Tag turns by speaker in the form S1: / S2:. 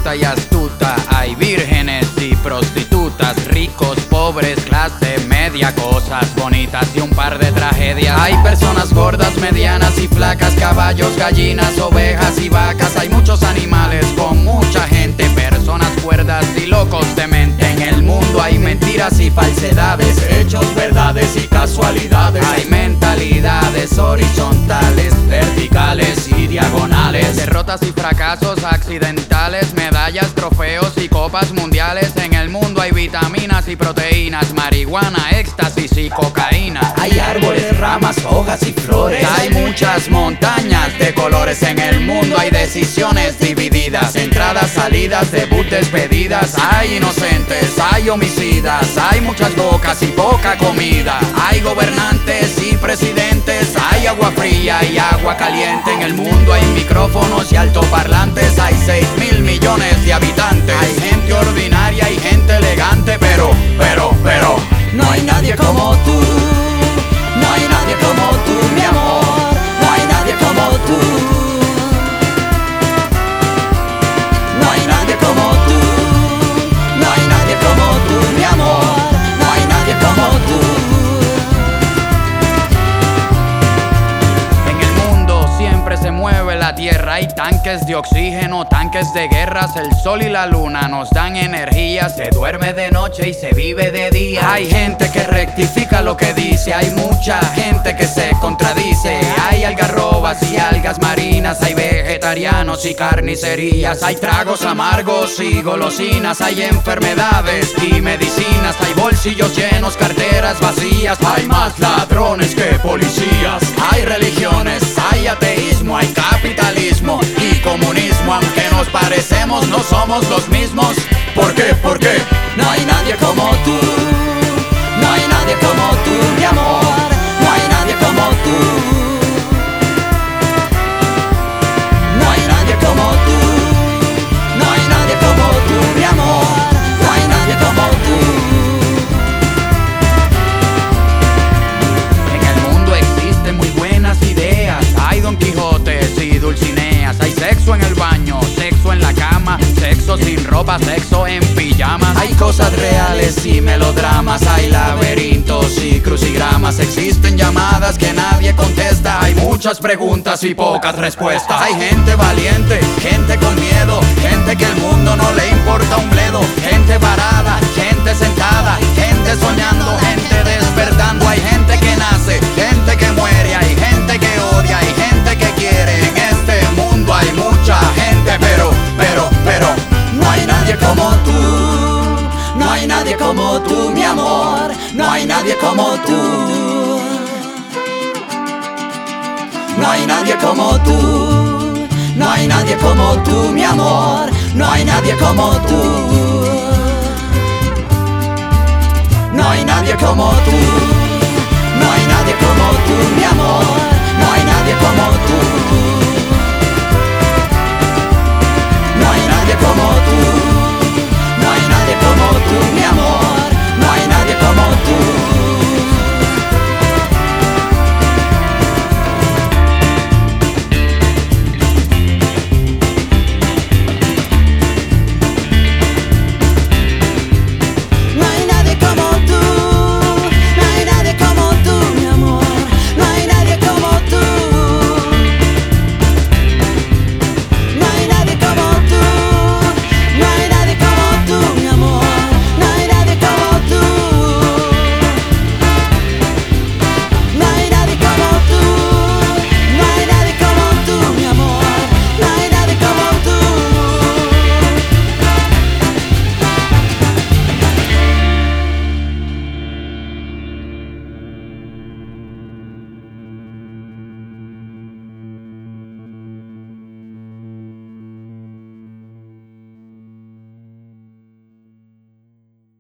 S1: culta y astuta. Hay vírgenes y prostitutas, ricos, pobres, clase media, cosas bonitas y un par de tragedias. Hay personas gordas, medianas y flacas, caballos, gallinas, ovejas y vacas. Hay muchos animales con mucha gente, personas cuerdas y locos de mente. En el mundo hay mentiras y falsedades,
S2: hechos, verdades y casualidades.
S1: hay mentalidades horizontales,
S2: verticales y diagonales.
S1: derrotas y fracasos accidentales, medallas, trofeos y copas mundiales. En el mundo hay vitaminas y proteínas, marihuana, éxtasis y cocaína.
S2: Hay árboles, ramas, hojas y flores.
S1: Hay muchas montañas de colores. En el mundo hay decisiones divididas, entradas, salidas, debut, despedidas. Hay inocentes, hay homicidas, hay muchas bocas y poca comida. Hay gobernantes y presidentes, hay agua fría y agua caliente. En el mundo hay micrófonos y altoparlantes, hay 6.000 millones de habitantes. Hay gente ordinaria y gente elegante, pero
S2: no hay nadie como tú. No hay nadie como tú, mi amor. No hay nadie como tú. No hay nadie como tú. No hay nadie como tú, mi amor. No hay nadie como tú.
S1: en el mundo siempre se mueve la tierra. Hay tanques de oxígeno, tanques de guerras. El sol y la luna nos dan energía. Se duerme de noche y se vive de día. Hay gente que rectifica lo que dice, hay mucha gente que se contradice. Hay algarrobas y algas marinas, hay vegetarianos y carnicerías. Hay tragos amargos y golosinas, hay enfermedades y medicinas. Hay bolsillos llenos, carteras vacías.
S2: Hay más ladrones que policías.
S1: Hay religiones, hay ateísmo, hay capitalismo y comunismo. Aunque nos parecemos, no somos los mismos.
S2: ¿Por qué? ¿Por qué? No hay nadie como tú. No hay nadie como tú, mi amor. No hay nadie como tú. No hay nadie como tú. No hay nadie como tú, mi amor. No hay nadie como tú.
S1: En el mundo existen muy buenas ideas. Hay Don Quijotes y Dulcineas. Hay sexo en el baño, sexo en la cama, sexo sin ropa, sexo en pijamas. Hay cosas reales y melodramas. Hay laberintos y crucigramas. Existen llamadas que nadie contesta. Hay muchas preguntas y pocas respuestas. Hay gente valiente, gente con miedo, gente que el mundo no le importa un bledo. Gente parada, gente sentada, gente soñando, gente despertando. Hay gente que nace, gente que muere, hay gente que odia, hay gente que quiere. En este mundo hay mucha gente, pero
S2: no hay nadie como tú. No hay nadie como tú, mi amor. No hay nadie como tú. No hay nadie como tú. No hay nadie como tú, mi amor. No hay nadie como tú. No hay nadie como tú. No hay nadie como tú, mi amor.